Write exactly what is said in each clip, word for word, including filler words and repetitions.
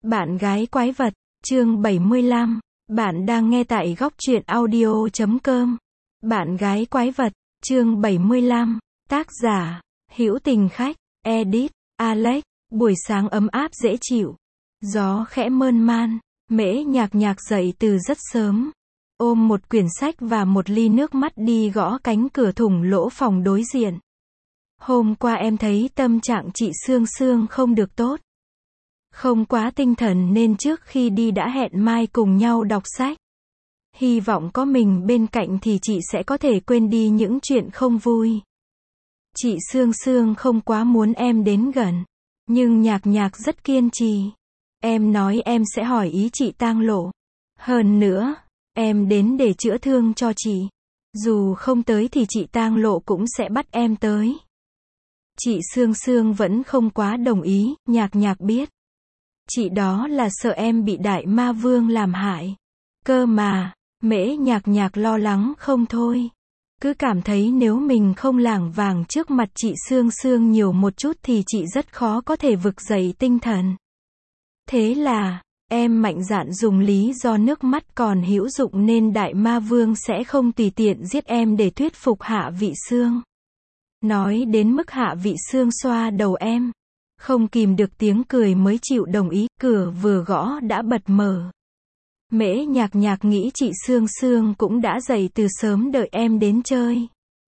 Bạn gái quái vật, chương bảy mươi lăm. Bạn đang nghe tại góc truyện audio chấm com. Bạn gái quái vật, chương bảy mươi lăm. Tác giả, Hữu Tình Khách, edit, Alex. Buổi sáng ấm áp dễ chịu. Gió khẽ mơn man. Mễ Nhạc Nhạc dậy từ rất sớm. Ôm một quyển sách và một ly nước mắt đi gõ cánh cửa thủng lỗ phòng đối diện. Hôm qua em thấy tâm trạng chị Sương Sương không được tốt. Không quá tinh thần nên trước khi đi đã hẹn mai cùng nhau đọc sách. Hy vọng có mình bên cạnh thì chị sẽ có thể quên đi những chuyện không vui. Chị Sương Sương không quá muốn em đến gần. Nhưng Nhạc Nhạc rất kiên trì. Em nói em sẽ hỏi ý chị Tang Lộ. Hơn nữa, em đến để chữa thương cho chị. Dù không tới thì chị Tang Lộ cũng sẽ bắt em tới. Chị Sương Sương vẫn không quá đồng ý, Nhạc Nhạc biết. Chị đó là sợ em bị Đại Ma Vương làm hại. Cơ mà, Mễ Nhạc Nhạc lo lắng không thôi. Cứ cảm thấy nếu mình không lảng vàng trước mặt chị Sương Sương nhiều một chút thì chị rất khó có thể vực dậy tinh thần. Thế là, em mạnh dạn dùng lý do nước mắt còn hữu dụng nên Đại Ma Vương sẽ không tùy tiện giết em để thuyết phục Hạ Vị Sương. Nói đến mức Hạ Vị Sương xoa đầu em. Không kìm được tiếng cười mới chịu đồng ý, cửa vừa gõ đã bật mở. Mễ Nhạc Nhạc nghĩ chị Sương Sương cũng đã dậy từ sớm đợi em đến chơi.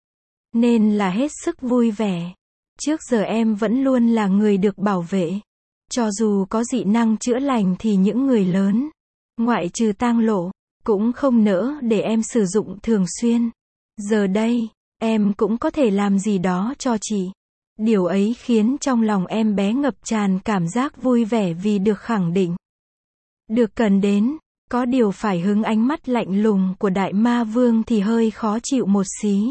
Nên là hết sức vui vẻ. Trước giờ em vẫn luôn là người được bảo vệ. Cho dù có dị năng chữa lành thì những người lớn, ngoại trừ Tang Lộ, cũng không nỡ để em sử dụng thường xuyên. Giờ đây, em cũng có thể làm gì đó cho chị. Điều ấy khiến trong lòng em bé ngập tràn cảm giác vui vẻ vì được khẳng định. Được cần đến, có điều phải hứng ánh mắt lạnh lùng của Đại Ma Vương thì hơi khó chịu một xí.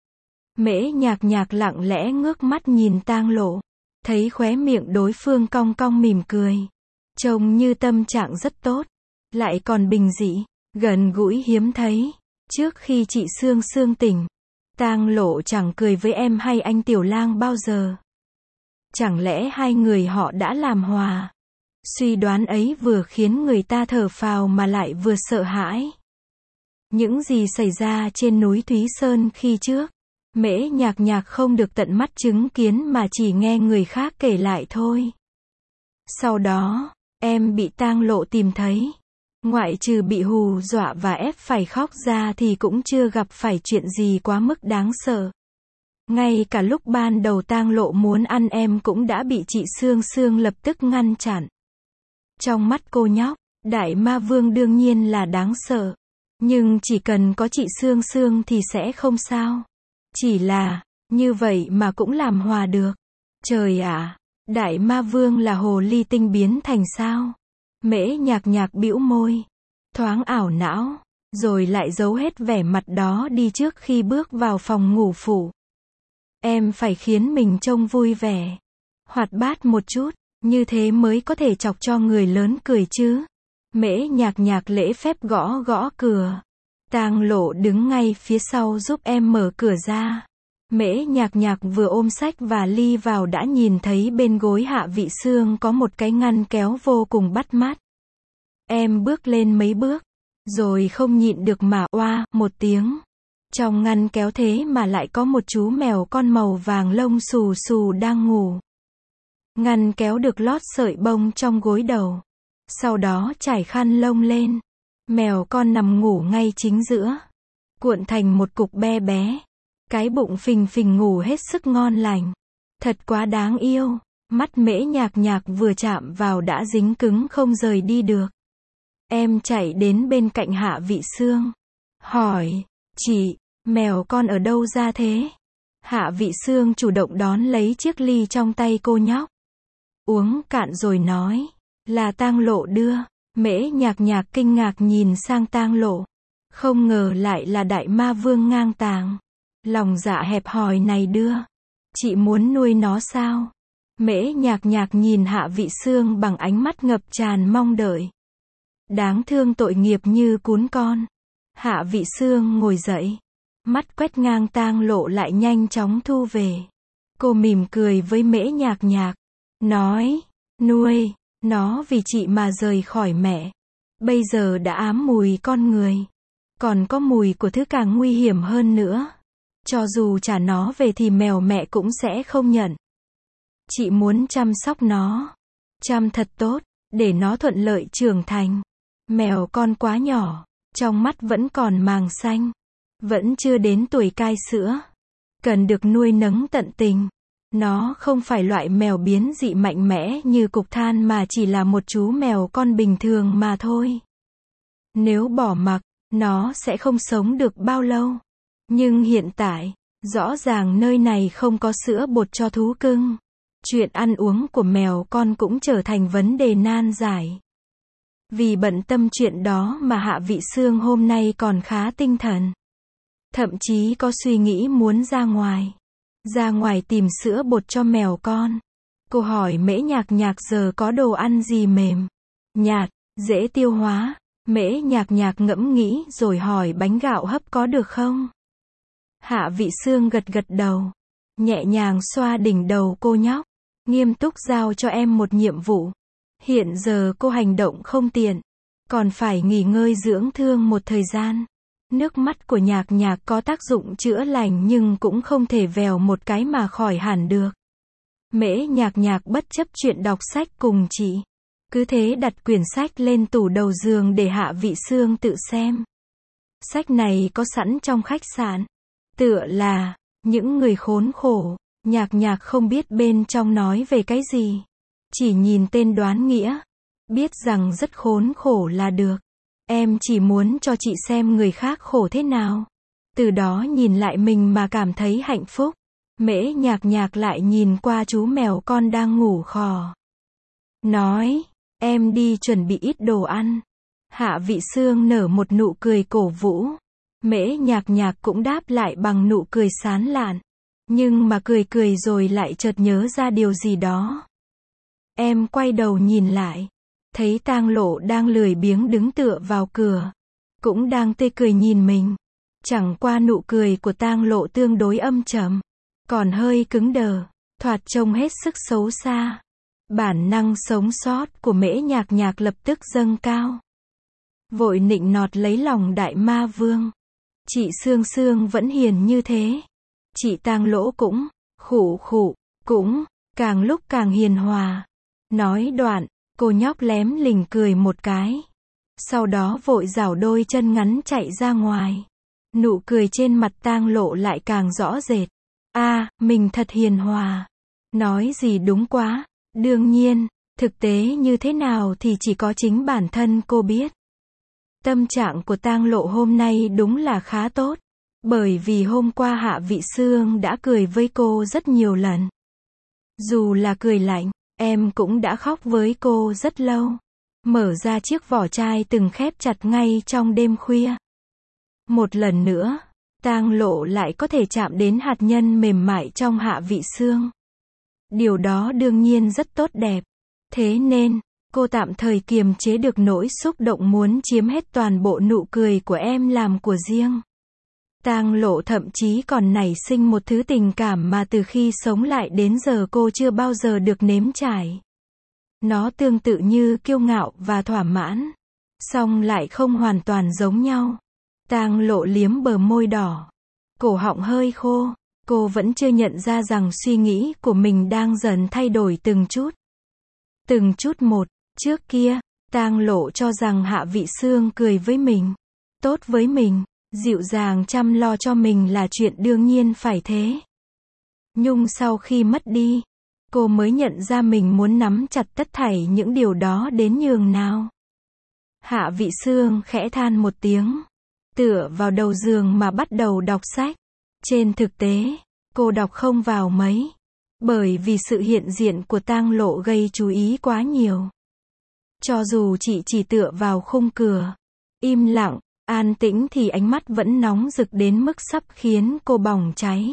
Mễ Nhạc Nhạc lặng lẽ ngước mắt nhìn Tang Lộ. Thấy khóe miệng đối phương cong cong mỉm cười. Trông như tâm trạng rất tốt. Lại còn bình dị, gần gũi hiếm thấy. Trước khi chị Sương Sương tỉnh, Tang Lộ chẳng cười với em hay anh Tiểu Lang bao giờ. Chẳng lẽ hai người họ đã làm hòa? Suy đoán ấy vừa khiến người ta thở phào mà lại vừa sợ hãi. Những gì xảy ra trên núi Thúy Sơn khi trước, Mễ Nhạc Nhạc không được tận mắt chứng kiến mà chỉ nghe người khác kể lại thôi. Sau đó, em bị Tang Lộ tìm thấy. Ngoại trừ bị hù dọa và ép phải khóc ra thì cũng chưa gặp phải chuyện gì quá mức đáng sợ. Ngay cả lúc ban đầu Tang Lộ muốn ăn em cũng đã bị chị Sương Sương lập tức ngăn chặn. Trong mắt cô nhóc, Đại Ma Vương đương nhiên là đáng sợ. Nhưng chỉ cần có chị Sương Sương thì sẽ không sao. Chỉ là, như vậy mà cũng làm hòa được. Trời ạ, Đại Ma Vương là hồ ly tinh biến thành sao? Mễ Nhạc Nhạc bĩu môi, thoáng ảo não, rồi lại giấu hết vẻ mặt đó đi trước khi bước vào phòng ngủ phụ. Em phải khiến mình trông vui vẻ, hoạt bát một chút, như thế mới có thể chọc cho người lớn cười chứ. Mễ Nhạc Nhạc lễ phép gõ gõ cửa. Tang Lộ đứng ngay phía sau giúp em mở cửa ra. Mễ Nhạc Nhạc vừa ôm sách và ly vào đã nhìn thấy bên gối Hạ Vị Sương có một cái ngăn kéo vô cùng bắt mắt. Em bước lên mấy bước, rồi không nhịn được mà oa một tiếng. Trong ngăn kéo thế mà lại có một chú mèo con màu vàng lông xù xù đang ngủ. Ngăn kéo được lót sợi bông trong gối đầu. Sau đó trải khăn lông lên. Mèo con nằm ngủ ngay chính giữa. Cuộn thành một cục be bé. Cái bụng phình phình ngủ hết sức ngon lành. Thật quá đáng yêu. Mắt Mễ Nhạc Nhạc vừa chạm vào đã dính cứng không rời đi được. Em chạy đến bên cạnh Hạ Vị Sương. Hỏi, chị, mèo con ở đâu ra thế? Hạ Vị Sương chủ động đón lấy chiếc ly trong tay cô nhóc. Uống cạn rồi nói, là Tang Lộ đưa. Mễ Nhạc Nhạc kinh ngạc nhìn sang Tang Lộ. Không ngờ lại là Đại Ma Vương ngang tàng. Lòng dạ hẹp hòi này đưa. Chị muốn nuôi nó sao? Mễ Nhạc Nhạc nhìn Hạ Vị Sương bằng ánh mắt ngập tràn mong đợi. Đáng thương tội nghiệp như cún con. Hạ Vị Sương ngồi dậy. Mắt quét ngang Tang Lộ lại nhanh chóng thu về. Cô mỉm cười với Mễ Nhạc Nhạc. Nói, nuôi. Nó vì chị mà rời khỏi mẹ. Bây giờ đã ám mùi con người. Còn có mùi của thứ càng nguy hiểm hơn nữa. Cho dù trả nó về thì mèo mẹ cũng sẽ không nhận. Chị muốn chăm sóc nó. Chăm thật tốt, để nó thuận lợi trưởng thành. Mèo con quá nhỏ, trong mắt vẫn còn màng xanh. Vẫn chưa đến tuổi cai sữa. Cần được nuôi nấng tận tình. Nó không phải loại mèo biến dị mạnh mẽ như cục than mà chỉ là một chú mèo con bình thường mà thôi. Nếu bỏ mặc, nó sẽ không sống được bao lâu. Nhưng hiện tại, rõ ràng nơi này không có sữa bột cho thú cưng. Chuyện ăn uống của mèo con cũng trở thành vấn đề nan giải. Vì bận tâm chuyện đó mà Hạ Vị Sương hôm nay còn khá tinh thần. Thậm chí có suy nghĩ muốn ra ngoài. Ra ngoài tìm sữa bột cho mèo con. Cô hỏi Mễ Nhạc Nhạc giờ có đồ ăn gì mềm, nhạt, dễ tiêu hóa. Mễ Nhạc Nhạc ngẫm nghĩ rồi hỏi bánh gạo hấp có được không? Hạ Vị Sương gật gật đầu. Nhẹ nhàng xoa đỉnh đầu cô nhóc. Nghiêm túc giao cho em một nhiệm vụ. Hiện giờ cô hành động không tiện. Còn phải nghỉ ngơi dưỡng thương một thời gian. Nước mắt của Nhạc Nhạc có tác dụng chữa lành nhưng cũng không thể vèo một cái mà khỏi hẳn được. Mễ Nhạc Nhạc bất chấp chuyện đọc sách cùng chị. Cứ thế đặt quyển sách lên tủ đầu giường để Hạ Vị Sương tự xem. Sách này có sẵn trong khách sạn. Tựa là, những người khốn khổ. Nhạc Nhạc không biết bên trong nói về cái gì. Chỉ nhìn tên đoán nghĩa. Biết rằng rất khốn khổ là được. Em chỉ muốn cho chị xem người khác khổ thế nào. Từ đó nhìn lại mình mà cảm thấy hạnh phúc. Mễ Nhạc Nhạc lại nhìn qua chú mèo con đang ngủ khò. Nói, em đi chuẩn bị ít đồ ăn. Hạ Vị Sương nở một nụ cười cổ vũ. Mễ Nhạc Nhạc cũng đáp lại bằng nụ cười sán lạn. Nhưng mà cười cười rồi lại chợt nhớ ra điều gì đó. Em quay đầu nhìn lại. Thấy Tang Lộ đang lười biếng đứng tựa vào cửa. Cũng đang tươi cười nhìn mình. Chẳng qua nụ cười của Tang Lộ tương đối âm trầm. Còn hơi cứng đờ. Thoạt trông hết sức xấu xa. Bản năng sống sót của Mễ Nhạc Nhạc lập tức dâng cao. Vội nịnh nọt lấy lòng đại ma vương. Chị Sương Sương vẫn hiền như thế. Chị Tang Lỗ cũng, khụ khụ, cũng, càng lúc càng hiền hòa. Nói đoạn, cô nhóc lém lỉnh cười một cái. Sau đó vội giảo đôi chân ngắn chạy ra ngoài. Nụ cười trên mặt Tang Lộ lại càng rõ rệt. A, à, mình thật hiền hòa. Nói gì đúng quá. Đương nhiên, thực tế như thế nào thì chỉ có chính bản thân cô biết. Tâm trạng của Tang Lộ hôm nay đúng là khá tốt. Bởi vì hôm qua Hạ Vị Sương đã cười với cô rất nhiều lần. Dù là cười lạnh, em cũng đã khóc với cô rất lâu. Mở ra chiếc vỏ chai từng khép chặt ngay trong đêm khuya. Một lần nữa, Tang Lộ lại có thể chạm đến hạt nhân mềm mại trong Hạ Vị Sương. Điều đó đương nhiên rất tốt đẹp. Thế nên, cô tạm thời kiềm chế được nỗi xúc động muốn chiếm hết toàn bộ nụ cười của em làm của riêng. Tang Lộ thậm chí còn nảy sinh một thứ tình cảm mà từ khi sống lại đến giờ cô chưa bao giờ được nếm trải. Nó tương tự như kiêu ngạo và thỏa mãn, song lại không hoàn toàn giống nhau. Tang Lộ liếm bờ môi đỏ, cổ họng hơi khô, cô vẫn chưa nhận ra rằng suy nghĩ của mình đang dần thay đổi từng chút. Từng chút một, trước kia, Tang Lộ cho rằng Hạ Vị Sương cười với mình, tốt với mình, dịu dàng chăm lo cho mình là chuyện đương nhiên phải thế. Nhưng sau khi mất đi, cô mới nhận ra mình muốn nắm chặt tất thảy những điều đó đến nhường nào. Hạ Vị Sương khẽ than một tiếng, tựa vào đầu giường mà bắt đầu đọc sách. Trên thực tế, cô đọc không vào mấy, bởi vì sự hiện diện của Tang Lộ gây chú ý quá nhiều. Cho dù chị chỉ tựa vào khung cửa, im lặng, an tĩnh thì ánh mắt vẫn nóng rực đến mức sắp khiến cô bỏng cháy.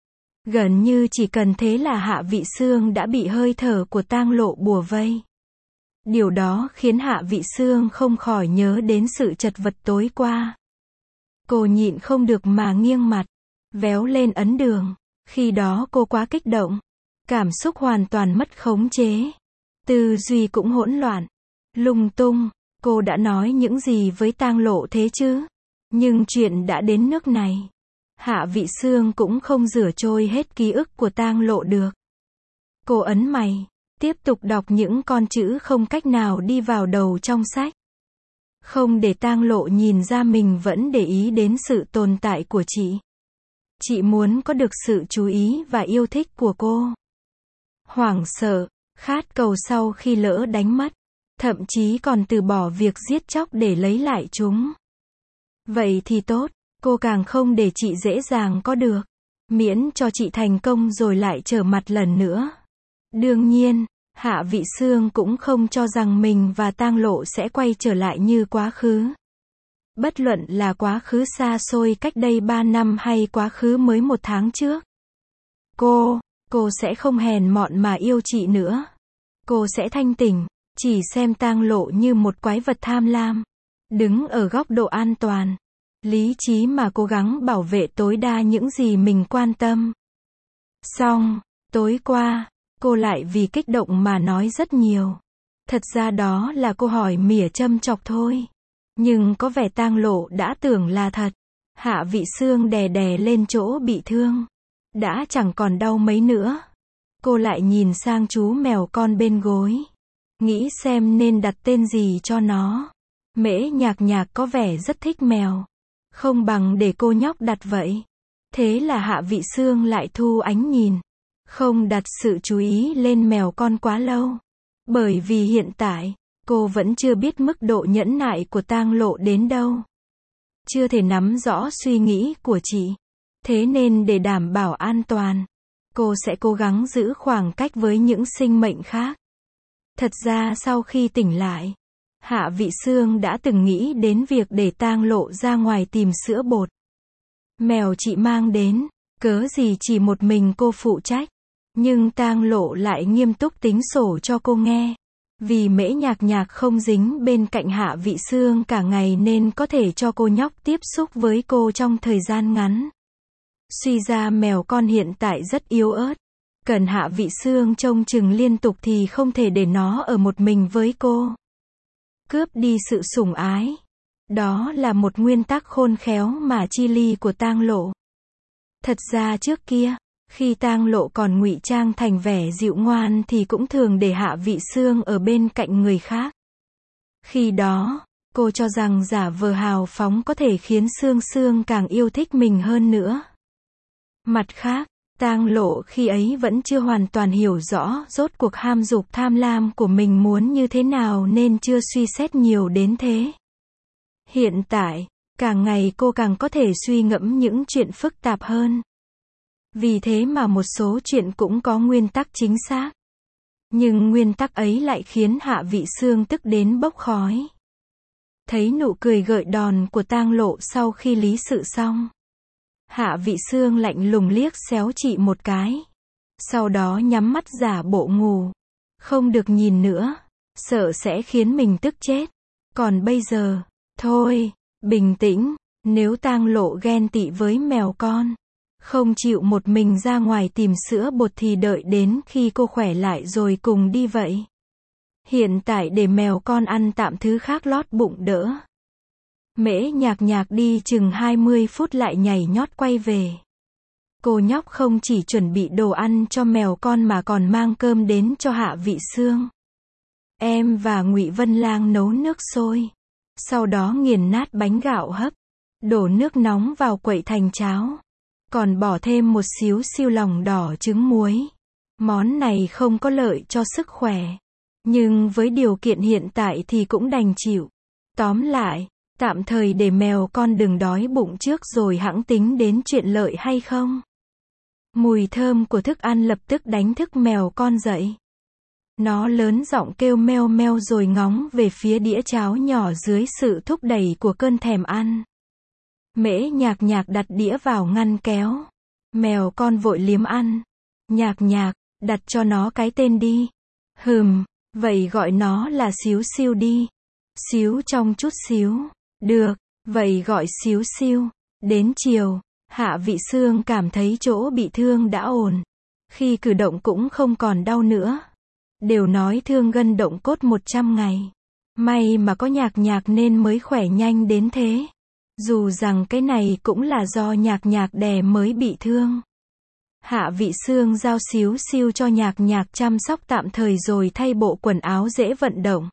Gần như chỉ cần thế là Hạ Vị Sương đã bị hơi thở của Tang Lộ bủa vây. Điều đó khiến Hạ Vị Sương không khỏi nhớ đến sự chật vật tối qua. Cô nhịn không được mà nghiêng mặt, véo lên ấn đường. Khi đó cô quá kích động, cảm xúc hoàn toàn mất khống chế. tư duy cũng hỗn loạn, lung tung. Cô đã nói những gì với Tang Lộ thế chứ? Nhưng chuyện đã đến nước này, Hạ Vị Sương cũng không rửa trôi hết ký ức của Tang Lộ được. Cô ấn mày, tiếp tục đọc những con chữ không cách nào đi vào đầu trong sách. Không để Tang Lộ nhìn ra mình vẫn để ý đến sự tồn tại của chị. Chị muốn có được sự chú ý và yêu thích của cô. Hoảng sợ, khát cầu sau khi lỡ đánh mất, thậm chí còn từ bỏ việc giết chóc để lấy lại chúng. Vậy thì tốt, cô càng không để chị dễ dàng có được, miễn cho chị thành công rồi lại trở mặt lần nữa. Đương nhiên, Hạ Vị Sương cũng không cho rằng mình và Tang Lộ sẽ quay trở lại như quá khứ. Bất luận là quá khứ xa xôi cách đây ba năm hay quá khứ mới một tháng trước. Cô, cô sẽ không hèn mọn mà yêu chị nữa. Cô sẽ thanh tỉnh, chỉ xem Tang Lộ như một quái vật tham lam. Đứng ở góc độ an toàn, lý trí mà cố gắng bảo vệ tối đa những gì mình quan tâm. Xong, tối qua, cô lại vì kích động mà nói rất nhiều. Thật ra đó là cô hỏi mỉa châm chọc thôi. Nhưng có vẻ Tang Lộ đã tưởng là thật. Hạ Vị Sương đè đè lên chỗ bị thương. Đã chẳng còn đau mấy nữa. Cô lại nhìn sang chú mèo con bên gối. Nghĩ xem nên đặt tên gì cho nó. Mễ Nhạc Nhạc có vẻ rất thích mèo. Không bằng để cô nhóc đặt vậy. Thế là Hạ Vị Sương lại thu ánh nhìn. Không đặt sự chú ý lên mèo con quá lâu. Bởi vì hiện tại, cô vẫn chưa biết mức độ nhẫn nại của Tang Lộ đến đâu. Chưa thể nắm rõ suy nghĩ của chị. Thế nên để đảm bảo an toàn, cô sẽ cố gắng giữ khoảng cách với những sinh mệnh khác. Thật ra sau khi tỉnh lại, Hạ Vị Sương đã từng nghĩ đến việc để Tang Lộ ra ngoài tìm sữa bột. Mèo chị mang đến, cớ gì chỉ một mình cô phụ trách. Nhưng Tang Lộ lại nghiêm túc tính sổ cho cô nghe. Vì Mễ Nhạc Nhạc không dính bên cạnh Hạ Vị Sương cả ngày nên có thể cho cô nhóc tiếp xúc với cô trong thời gian ngắn. Suy ra mèo con hiện tại rất yếu ớt. Cần Hạ Vị Sương trông chừng liên tục thì không thể để nó ở một mình với cô. Cướp đi sự sủng ái. Đó là một nguyên tắc khôn khéo mà chi ly của Tang Lộ. Thật ra trước kia, khi Tang Lộ còn ngụy trang thành vẻ dịu ngoan thì cũng thường để Hạ Vị Sương ở bên cạnh người khác. Khi đó, cô cho rằng giả vờ hào phóng có thể khiến Sương Sương càng yêu thích mình hơn nữa. Mặt khác, Tang Lộ khi ấy vẫn chưa hoàn toàn hiểu rõ rốt cuộc ham dục tham lam của mình muốn như thế nào nên chưa suy xét nhiều đến thế. Hiện tại, càng ngày cô càng có thể suy ngẫm những chuyện phức tạp hơn. Vì thế mà một số chuyện cũng có nguyên tắc chính xác. Nhưng nguyên tắc ấy lại khiến Hạ Vị Sương tức đến bốc khói. Thấy nụ cười gợi đòn của Tang Lộ sau khi lý sự xong, Hạ Vị Sương lạnh lùng liếc xéo chị một cái. Sau đó nhắm mắt giả bộ ngủ. Không được nhìn nữa, sợ sẽ khiến mình tức chết. Còn bây giờ, thôi, bình tĩnh, nếu Tang Lộ ghen tị với mèo con, không chịu một mình ra ngoài tìm sữa bột thì đợi đến khi cô khỏe lại rồi cùng đi vậy. Hiện tại để mèo con ăn tạm thứ khác lót bụng đỡ. Mễ Nhạc Nhạc đi chừng hai mươi phút lại nhảy nhót quay về. Cô nhóc không chỉ chuẩn bị đồ ăn cho mèo con mà còn mang cơm đến cho Hạ Vị Sương. Em và Ngụy Vân Lang nấu nước sôi. Sau đó nghiền nát bánh gạo hấp. Đổ nước nóng vào quậy thành cháo. Còn bỏ thêm một xíu siêu lòng đỏ trứng muối. Món này không có lợi cho sức khỏe. Nhưng với điều kiện hiện tại thì cũng đành chịu. Tóm lại, tạm thời để mèo con đừng đói bụng trước rồi hẵng tính đến chuyện lợi hay không. Mùi thơm của thức ăn lập tức đánh thức mèo con dậy. Nó lớn giọng kêu meo meo rồi ngóng về phía đĩa cháo nhỏ dưới sự thúc đẩy của cơn thèm ăn. Mễ Nhạc Nhạc đặt đĩa vào ngăn kéo. Mèo con vội liếm ăn. Nhạc Nhạc, đặt cho nó cái tên đi. Hừm, vậy gọi nó là Xíu Xiu đi. Xíu trong chút xíu. Được, vậy gọi Xíu Xiu. Đến chiều, Hạ Vị Sương cảm thấy chỗ bị thương đã ổn. Khi cử động cũng không còn đau nữa. Đều nói thương gân động cốt một trăm ngày. May mà có nhạc nhạc nên mới khỏe nhanh đến thế. Dù rằng cái này cũng là do nhạc nhạc đè mới bị thương. Hạ Vị Sương giao xíu xiu cho nhạc nhạc chăm sóc tạm thời rồi thay bộ quần áo dễ vận động.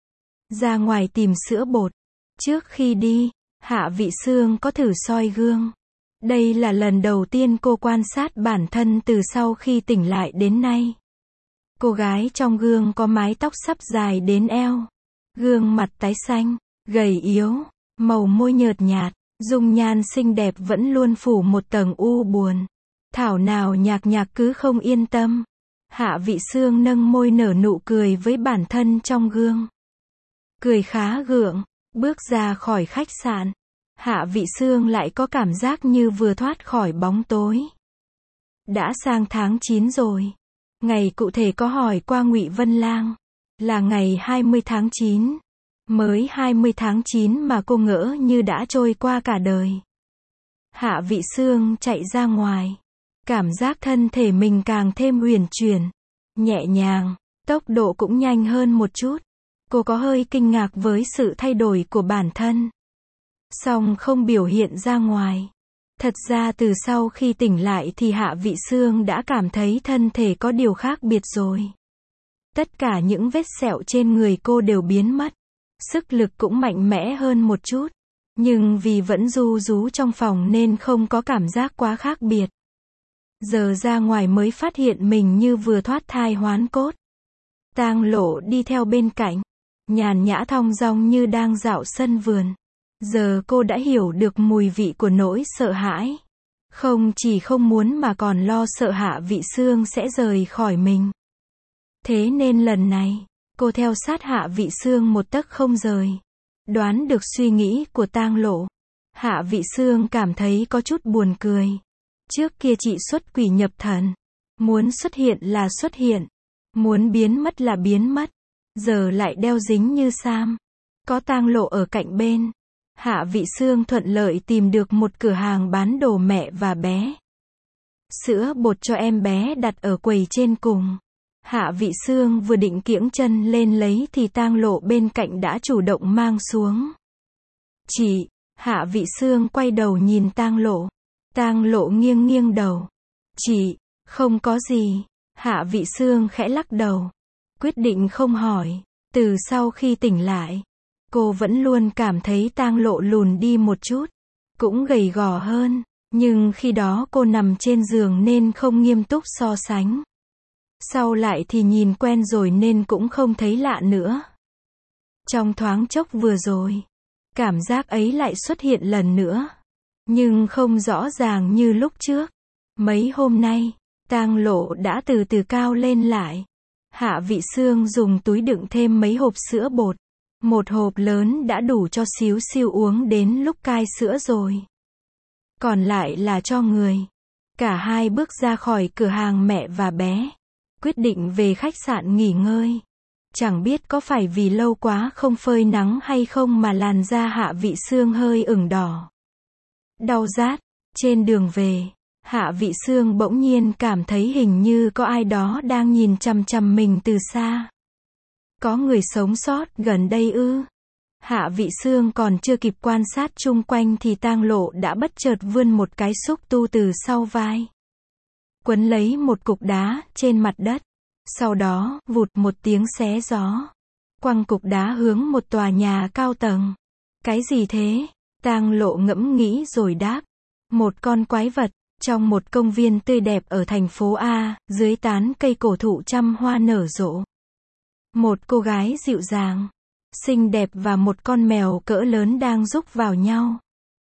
Ra ngoài tìm sữa bột. Trước khi đi, Hạ Vị Sương có thử soi gương. Đây là lần đầu tiên cô quan sát bản thân từ sau khi tỉnh lại đến nay. Cô gái trong gương có mái tóc sắp dài đến eo. Gương mặt tái xanh, gầy yếu, màu môi nhợt nhạt, dung nhan xinh đẹp vẫn luôn phủ một tầng u buồn. Thảo nào nhạc nhạc cứ không yên tâm. Hạ Vị Sương nâng môi nở nụ cười với bản thân trong gương. Cười khá gượng, bước ra khỏi khách sạn. Hạ Vị Sương lại có cảm giác như vừa thoát khỏi bóng tối. Đã sang tháng chín rồi. Ngày cụ thể có hỏi qua Ngụy Vân Lang. Là ngày hai mươi tháng chín. Mới hai mươi tháng chín mà cô ngỡ như đã trôi qua cả đời. Hạ Vị Sương chạy ra ngoài. Cảm giác thân thể mình càng thêm uyển chuyển, nhẹ nhàng, tốc độ cũng nhanh hơn một chút. Cô có hơi kinh ngạc với sự thay đổi của bản thân. Song không biểu hiện ra ngoài. Thật ra từ sau khi tỉnh lại thì Hạ Vị Sương đã cảm thấy thân thể có điều khác biệt rồi. Tất cả những vết sẹo trên người cô đều biến mất. Sức lực cũng mạnh mẽ hơn một chút. Nhưng vì vẫn ru rú trong phòng nên không có cảm giác quá khác biệt. Giờ ra ngoài mới phát hiện mình như vừa thoát thai hoán cốt. Tang Lộ đi theo bên cạnh, nhàn nhã thong dong như đang dạo sân vườn. Giờ cô đã hiểu được mùi vị của nỗi sợ hãi. Không chỉ không muốn mà còn lo sợ Hạ Vị Sương sẽ rời khỏi mình. Thế nên lần này, cô theo sát Hạ Vị Sương một tấc không rời. Đoán được suy nghĩ của Tang Lộ. Hạ Vị Sương cảm thấy có chút buồn cười. Trước kia chị xuất quỷ nhập thần. Muốn xuất hiện là xuất hiện. Muốn biến mất là biến mất. Giờ lại đeo dính như Sam. Có Tang Lộ ở cạnh bên. Hạ Vị Sương thuận lợi tìm được một cửa hàng bán đồ mẹ và bé. Sữa bột cho em bé đặt ở quầy trên cùng. Hạ Vị Sương vừa định kiễng chân lên lấy thì Tang Lộ bên cạnh đã chủ động mang xuống. Chị, Hạ Vị Sương quay đầu nhìn Tang Lộ. Tang Lộ nghiêng nghiêng đầu. Chị, không có gì. Hạ Vị Sương khẽ lắc đầu. Quyết định không hỏi. Từ sau khi tỉnh lại, cô vẫn luôn cảm thấy Tang Lộ lùn đi một chút. Cũng gầy gò hơn. Nhưng khi đó cô nằm trên giường nên không nghiêm túc so sánh. Sau lại thì nhìn quen rồi nên cũng không thấy lạ nữa. Trong thoáng chốc vừa rồi, cảm giác ấy lại xuất hiện lần nữa. Nhưng không rõ ràng như lúc trước. Mấy hôm nay, Tang Lộ đã từ từ cao lên lại. Hạ Vị Sương dùng túi đựng thêm mấy hộp sữa bột. Một hộp lớn đã đủ cho xíu xiu uống đến lúc cai sữa rồi. Còn lại là cho người. Cả hai bước ra khỏi cửa hàng mẹ và bé. Quyết định về khách sạn nghỉ ngơi. Chẳng biết có phải vì lâu quá không phơi nắng hay không mà làn da Hạ Vị Sương hơi ửng đỏ. Đau rát. Trên đường về, Hạ Vị Sương bỗng nhiên cảm thấy hình như có ai đó đang nhìn chằm chằm mình từ xa. Có người sống sót gần đây ư? Hạ Vị Sương còn chưa kịp quan sát chung quanh thì Tang Lộ đã bất chợt vươn một cái xúc tu từ sau vai. Quấn lấy một cục đá trên mặt đất. Sau đó, vụt một tiếng xé gió. Quăng cục đá hướng một tòa nhà cao tầng. Cái gì thế? Tang Lộ ngẫm nghĩ rồi đáp. Một con quái vật, trong một công viên tươi đẹp ở thành phố A, dưới tán cây cổ thụ trăm hoa nở rộ. Một cô gái dịu dàng, xinh đẹp và một con mèo cỡ lớn đang rúc vào nhau.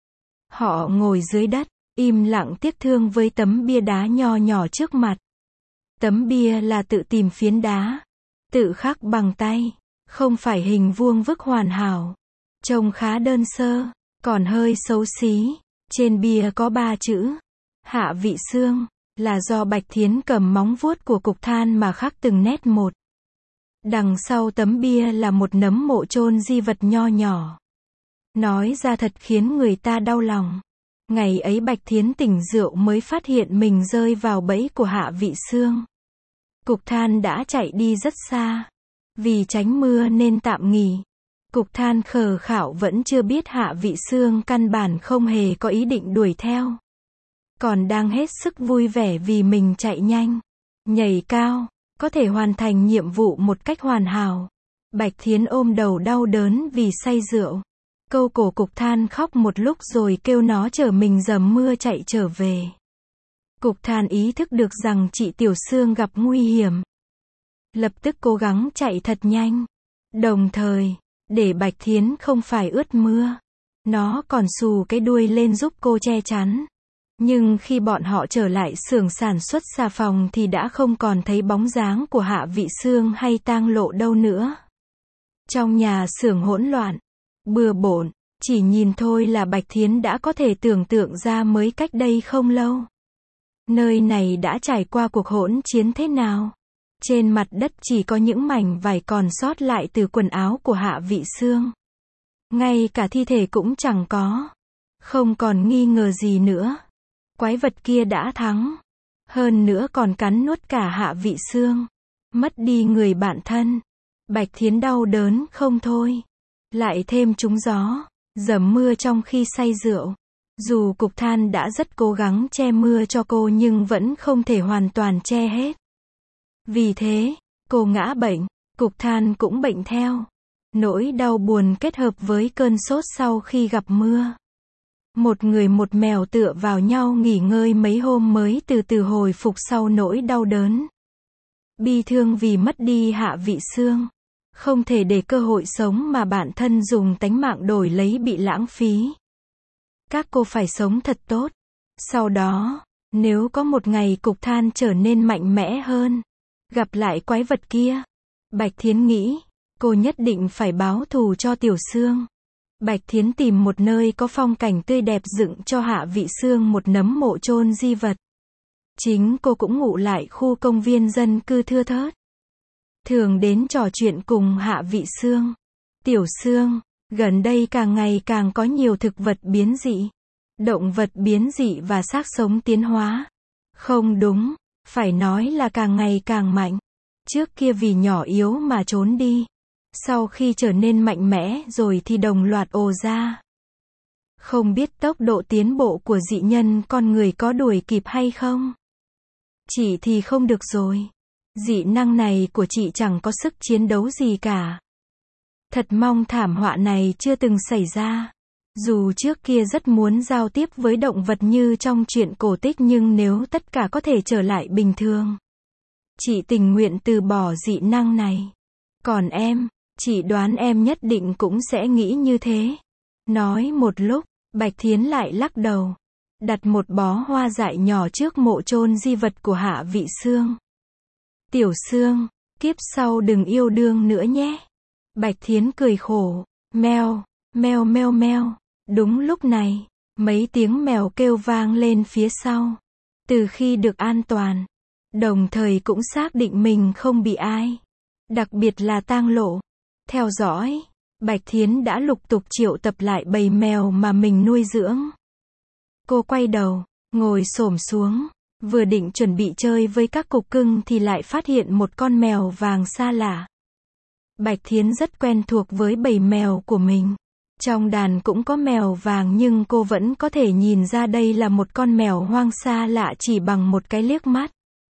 Họ ngồi dưới đất, im lặng tiếc thương với tấm bia đá nho nhỏ trước mặt. Tấm bia là tự tìm phiến đá, tự khắc bằng tay, không phải hình vuông vức hoàn hảo. Trông khá đơn sơ, còn hơi xấu xí. Trên bia có ba chữ Hạ Vị Sương, là do Bạch Thiến cầm móng vuốt của cục than mà khắc từng nét một. Đằng sau tấm bia là một nấm mộ chôn di vật nho nhỏ. Nói ra thật khiến người ta đau lòng. Ngày ấy Bạch Thiến tỉnh rượu mới phát hiện mình rơi vào bẫy của Hạ Vị Sương. Cục Than đã chạy đi rất xa. Vì tránh mưa nên tạm nghỉ. Cục Than khờ khạo vẫn chưa biết Hạ Vị Xương căn bản không hề có ý định đuổi theo. Còn đang hết sức vui vẻ vì mình chạy nhanh, nhảy cao, có thể hoàn thành nhiệm vụ một cách hoàn hảo. Bạch Thiến ôm đầu đau đớn vì say rượu. Câu cổ Cục Than khóc một lúc rồi kêu nó chở mình dầm mưa chạy trở về. Cục Than ý thức được rằng chị Tiểu Xương gặp nguy hiểm. Lập tức cố gắng chạy thật nhanh. Đồng thời, để Bạch Thiến không phải ướt mưa, nó còn xù cái đuôi lên giúp cô che chắn. Nhưng khi bọn họ trở lại xưởng sản xuất xà phòng thì đã không còn thấy bóng dáng của Hạ Vị Xương hay Tang Lộ đâu nữa. Trong nhà xưởng hỗn loạn, bừa bộn, chỉ nhìn thôi là Bạch Thiến đã có thể tưởng tượng ra mới cách đây không lâu. Nơi này đã trải qua cuộc hỗn chiến thế nào? Trên mặt đất chỉ có những mảnh vải còn sót lại từ quần áo của Hạ Vị Xương. Ngay cả thi thể cũng chẳng có. Không còn nghi ngờ gì nữa. Quái vật kia đã thắng. Hơn nữa còn cắn nuốt cả Hạ Vị Xương. Mất đi người bạn thân. Bạch Thiến đau đớn không thôi. Lại thêm trúng gió, dầm mưa trong khi say rượu. Dù Cục Than đã rất cố gắng che mưa cho cô nhưng vẫn không thể hoàn toàn che hết. Vì thế, cô ngã bệnh, Cục Than cũng bệnh theo. Nỗi đau buồn kết hợp với cơn sốt sau khi gặp mưa. Một người một mèo tựa vào nhau nghỉ ngơi mấy hôm mới từ từ hồi phục sau nỗi đau đớn. Bi thương vì mất đi Hạ Vị Xương. Không thể để cơ hội sống mà bản thân dùng tánh mạng đổi lấy bị lãng phí. Các cô phải sống thật tốt. Sau đó, nếu có một ngày Cục Than trở nên mạnh mẽ hơn, gặp lại quái vật kia, Bạch Thiến nghĩ, cô nhất định phải báo thù cho Tiểu Xương. Bạch Thiến tìm một nơi có phong cảnh tươi đẹp dựng cho Hạ Vị Xương một nấm mộ chôn di vật. Chính cô cũng ngụ lại khu công viên dân cư thưa thớt. Thường đến trò chuyện cùng Hạ Vị Xương. Tiểu Xương, gần đây càng ngày càng có nhiều thực vật biến dị, động vật biến dị và xác sống tiến hóa. Không đúng, phải nói là càng ngày càng mạnh. Trước kia vì nhỏ yếu mà trốn đi. Sau khi trở nên mạnh mẽ rồi thì đồng loạt ồ ra. Không biết tốc độ tiến bộ của dị nhân con người có đuổi kịp hay không? Chị thì không được rồi. Dị năng này của chị chẳng có sức chiến đấu gì cả. Thật mong thảm họa này chưa từng xảy ra. Dù trước kia rất muốn giao tiếp với động vật như trong truyện cổ tích nhưng nếu tất cả có thể trở lại bình thường, chị tình nguyện từ bỏ dị năng này. Còn em, chị đoán em nhất định cũng sẽ nghĩ như thế. Nói một lúc, Bạch Thiến lại lắc đầu. Đặt một bó hoa dại nhỏ trước mộ chôn di vật của Hạ Vị Xương. Tiểu Xương, kiếp sau đừng yêu đương nữa nhé. Bạch Thiến cười khổ. Meo, meo meo meo. Đúng lúc này, mấy tiếng mèo kêu vang lên phía sau. Từ khi được an toàn, đồng thời cũng xác định mình không bị ai, đặc biệt là Tang Lộ, theo dõi, Bạch Thiến đã lục tục triệu tập lại bầy mèo mà mình nuôi dưỡng. Cô quay đầu, ngồi xổm xuống, vừa định chuẩn bị chơi với các cục cưng thì lại phát hiện một con mèo vàng xa lạ. Bạch Thiến rất quen thuộc với bầy mèo của mình. Trong đàn cũng có mèo vàng nhưng cô vẫn có thể nhìn ra đây là một con mèo hoang xa lạ chỉ bằng một cái liếc mắt.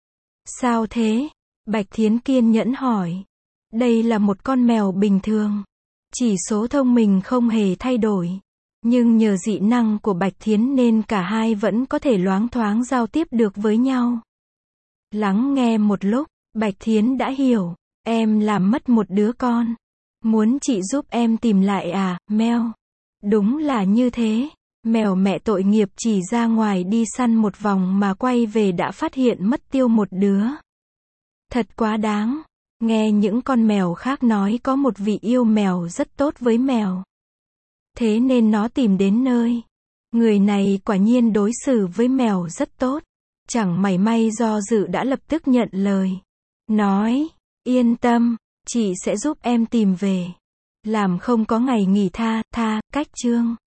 Sao thế? Bạch Thiến kiên nhẫn hỏi. Đây là một con mèo bình thường. Chỉ số thông minh không hề thay đổi. Nhưng nhờ dị năng của Bạch Thiến nên cả hai vẫn có thể loáng thoáng giao tiếp được với nhau. Lắng nghe một lúc, Bạch Thiến đã hiểu. Em làm mất một đứa con. Muốn chị giúp em tìm lại à, meo? Đúng là như thế. Mèo mẹ tội nghiệp chỉ ra ngoài đi săn một vòng mà quay về đã phát hiện mất tiêu một đứa. Thật quá đáng. Nghe những con mèo khác nói có một vị yêu mèo rất tốt với mèo. Thế nên nó tìm đến nơi. Người này quả nhiên đối xử với mèo rất tốt. Chẳng mảy may do dự đã lập tức nhận lời. Nói, yên tâm, chị sẽ giúp em tìm về. Làm không có ngày nghỉ tha, tha, cách chương.